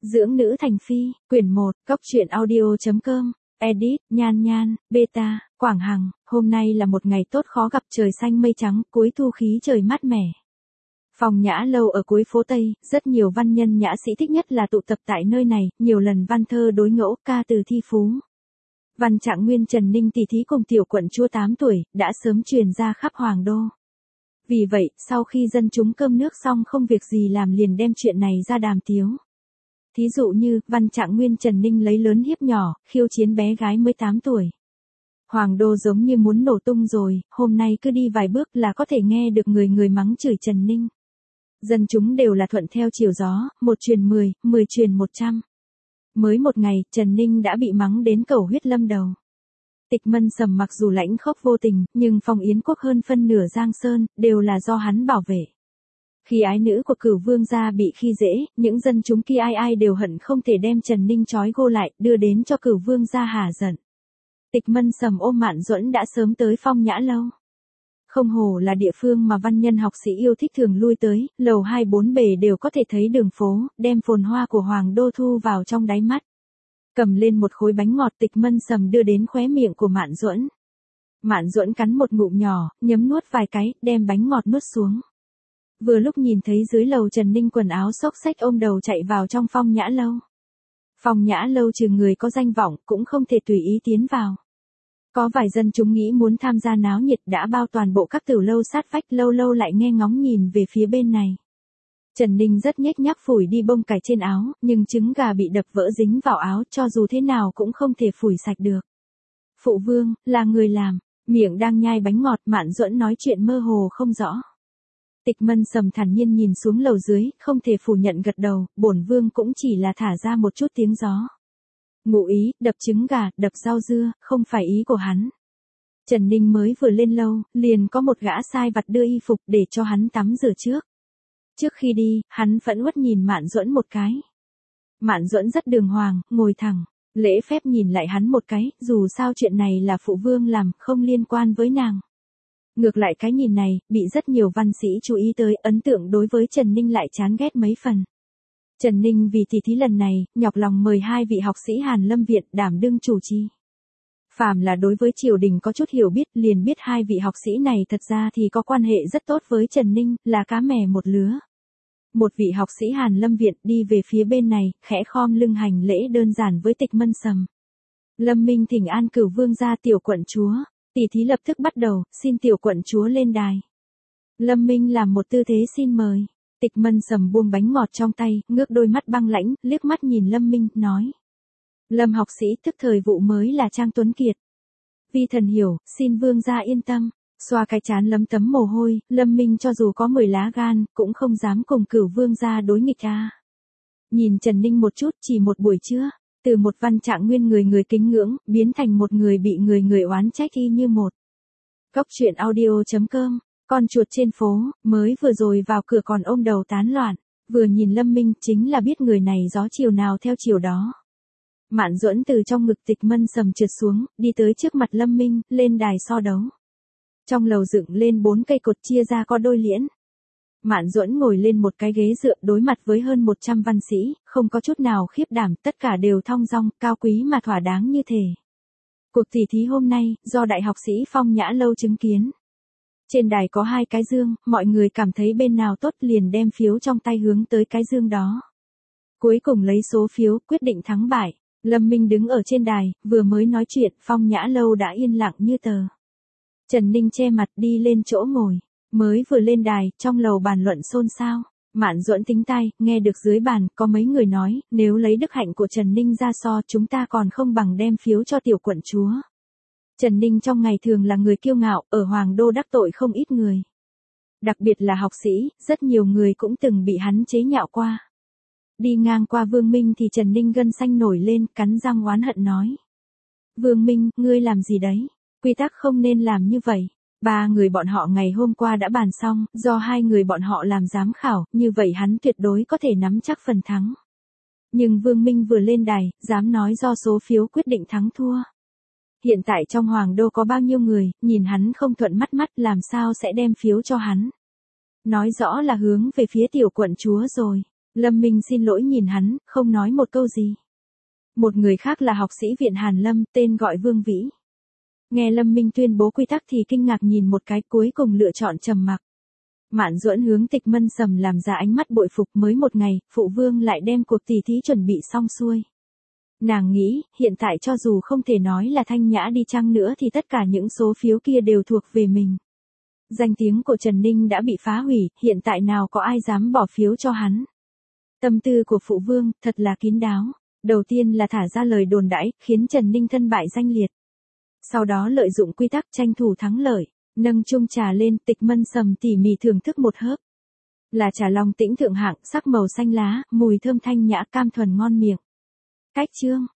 Dưỡng nữ thành phi, quyển 1, Cốc truyện audio.com, edit, Nhan Nhan, beta, Quảng Hằng, hôm nay là một ngày tốt khó gặp trời xanh mây trắng, cuối thu khí trời mát mẻ. Phòng Nhã Lâu ở cuối phố Tây, rất nhiều văn nhân nhã sĩ thích nhất là tụ tập tại nơi này, nhiều lần văn thơ đối ngẫu, ca từ thi phú. Văn Trạng Nguyên Trần Ninh tỷ thí cùng tiểu quận chúa 8 tuổi, đã sớm truyền ra khắp Hoàng Đô. Vì vậy, sau khi dân chúng cơm nước xong không việc gì làm liền đem chuyện này ra đàm tiếu. Thí dụ như, Văn Trạng Nguyên Trần Ninh lấy lớn hiếp nhỏ, khiêu chiến bé gái mới 8 tuổi. Hoàng Đô giống như muốn nổ tung rồi, hôm nay cứ đi vài bước là có thể nghe được người mắng chửi Trần Ninh. Dân chúng đều là thuận theo chiều gió, 1 truyền 10, 10 truyền 100. Mới một ngày, Trần Ninh đã bị mắng đến cầu huyết lâm đầu. Tịch Mân Sầm mặc dù lãnh khốc vô tình, nhưng Phong Yến Quốc hơn phân nửa Giang Sơn, đều là do hắn bảo vệ. Khi ái nữ của Cửu Vương gia bị khi dễ, những dân chúng kia ai đều hận không thể đem Trần Ninh trói gô lại, đưa đến cho Cửu Vương gia hả giận. Tịch Mân Sầm ôm Mạn Duẫn đã sớm tới Phong Nhã Lâu. Không hổ là địa phương mà văn nhân học sĩ yêu thích thường lui tới, lầu 2-4 bề đều có thể thấy đường phố, đem phồn hoa của Hoàng Đô thu vào trong đáy mắt. Cầm lên một khối bánh ngọt Tịch Mân Sầm đưa đến khóe miệng của Mạn Duẫn. Mạn Duẫn cắn một ngụm nhỏ, nhấm nuốt vài cái, đem bánh ngọt nuốt xuống. Vừa lúc nhìn thấy dưới lầu Trần Ninh quần áo xốc xách ôm đầu chạy vào trong Phong Nhã Lâu. Phong Nhã Lâu trừ người có danh vọng cũng không thể tùy ý tiến vào. Có vài dân chúng nghĩ muốn tham gia náo nhiệt đã bao toàn bộ các tiểu lâu sát vách, lâu lâu lại nghe ngóng nhìn về phía bên này. Trần Ninh rất nhếch nhác phủi đi bông cải trên áo, nhưng trứng gà bị đập vỡ dính vào áo, cho dù thế nào cũng không thể phủi sạch được. Phụ vương, là người làm, miệng đang nhai bánh ngọt, Mạn Duẫn nói chuyện mơ hồ không rõ. Tịch Mân Sầm thản nhiên nhìn xuống lầu dưới, không thể phủ nhận gật đầu, bổn vương cũng chỉ là thả ra một chút tiếng gió. Ngụ ý, đập trứng gà, đập rau dưa, không phải ý của hắn. Trần Ninh mới vừa lên lâu, liền có một gã sai vặt đưa y phục để cho hắn tắm rửa trước. Trước khi đi, hắn phẫn uất nhìn Mạn Duẫn một cái. Mạn Duẫn rất đường hoàng, ngồi thẳng, lễ phép nhìn lại hắn một cái, dù sao chuyện này là phụ vương làm, không liên quan với nàng. Ngược lại cái nhìn này, bị rất nhiều văn sĩ chú ý tới, ấn tượng đối với Trần Ninh lại chán ghét mấy phần. Trần Ninh vì tỷ thí lần này, nhọc lòng mời 2 vị học sĩ Hàn Lâm Viện đảm đương chủ trì. Phàm là đối với triều đình có chút hiểu biết, liền biết 2 vị học sĩ này thật ra thì có quan hệ rất tốt với Trần Ninh, là cá mè một lứa. Một vị học sĩ Hàn Lâm Viện đi về phía bên này, khẽ khom lưng hành lễ đơn giản với Tịch Mân Sầm. Lâm Minh thỉnh an Cửu Vương gia tiểu quận chúa. Tỷ thí lập tức bắt đầu, xin tiểu quận chúa lên đài. Lâm Minh làm một tư thế xin mời. Tịch Mân Sầm buông bánh ngọt trong tay, ngước đôi mắt băng lãnh, liếc mắt nhìn Lâm Minh, nói. Lâm học sĩ thức thời vụ mới là Trang Tuấn Kiệt. Vi thần hiểu, xin vương gia yên tâm. Xoa cái trán lấm tấm mồ hôi, Lâm Minh cho dù có 10 lá gan, cũng không dám cùng Cửu Vương gia đối nghịch a. Nhìn Trần Ninh một chút, chỉ một buổi trưa. Từ một Văn Trạng Nguyên người kính ngưỡng, biến thành một người bị người oán trách y như một. Cốc truyện audio.com, con chuột trên phố, mới vừa rồi vào cửa còn ôm đầu tán loạn, vừa nhìn Lâm Minh chính là biết người này gió chiều nào theo chiều đó. Mạn Duẫn từ trong ngực Tịch Mân Sầm trượt xuống, đi tới trước mặt Lâm Minh, lên đài so đấu. Trong lầu dựng lên 4 cây cột chia ra có đôi liễn. Mạn Duẫn ngồi lên một cái ghế dựa đối mặt với hơn 100 văn sĩ, không có chút nào khiếp đảm, tất cả đều thong dong, cao quý mà thỏa đáng như thể. Cuộc tỷ thí hôm nay, do Đại học sĩ Phong Nhã Lâu chứng kiến. Trên đài có 2 cái dương, mọi người cảm thấy bên nào tốt liền đem phiếu trong tay hướng tới cái dương đó. Cuối cùng lấy số phiếu, quyết định thắng bại. Lâm Minh đứng ở trên đài, vừa mới nói chuyện, Phong Nhã Lâu đã yên lặng như tờ. Trần Ninh che mặt đi lên chỗ ngồi. Mới vừa lên đài, trong lầu bàn luận xôn xao. Mạn Duẫn tính tai, nghe được dưới bàn, có mấy người nói, nếu lấy đức hạnh của Trần Ninh ra so, chúng ta còn không bằng đem phiếu cho tiểu quận chúa. Trần Ninh trong ngày thường là người kiêu ngạo, ở Hoàng Đô đắc tội không ít người. Đặc biệt là học sĩ, rất nhiều người cũng từng bị hắn chế nhạo qua. Đi ngang qua Vương Minh thì Trần Ninh gân xanh nổi lên, cắn răng oán hận nói. Vương Minh, ngươi làm gì đấy? Quy tắc không nên làm như vậy. 3 người bọn họ ngày hôm qua đã bàn xong, do 2 người bọn họ làm giám khảo, như vậy hắn tuyệt đối có thể nắm chắc phần thắng. Nhưng Vương Minh vừa lên đài, dám nói do số phiếu quyết định thắng thua. Hiện tại trong Hoàng Đô có bao nhiêu người, nhìn hắn không thuận mắt làm sao sẽ đem phiếu cho hắn. Nói rõ là hướng về phía tiểu quận chúa rồi. Lâm Minh xin lỗi nhìn hắn, không nói một câu gì. Một người khác là học sĩ viện Hàn Lâm, tên gọi Vương Vĩ. Nghe Lâm Minh tuyên bố quy tắc thì kinh ngạc nhìn một cái, cuối cùng lựa chọn trầm mặc. Mạn Duẫn hướng Tịch Mân Sầm làm ra ánh mắt bội phục, mới một ngày, phụ vương lại đem cuộc tỷ thí chuẩn bị xong xuôi. Nàng nghĩ, hiện tại cho dù không thể nói là Thanh Nhã đi chăng nữa thì tất cả những số phiếu kia đều thuộc về mình. Danh tiếng của Trần Ninh đã bị phá hủy, hiện tại nào có ai dám bỏ phiếu cho hắn. Tâm tư của phụ vương, thật là kín đáo. Đầu tiên là thả ra lời đồn đãi, khiến Trần Ninh thân bại danh liệt. Sau đó lợi dụng quy tắc tranh thủ thắng lợi, nâng chung trà lên, Tịch Mân Sầm tỉ mỉ thưởng thức một hớp. Là trà Long Tĩnh thượng hạng, sắc màu xanh lá, mùi thơm thanh nhã, cam thuần ngon miệng. Cách chương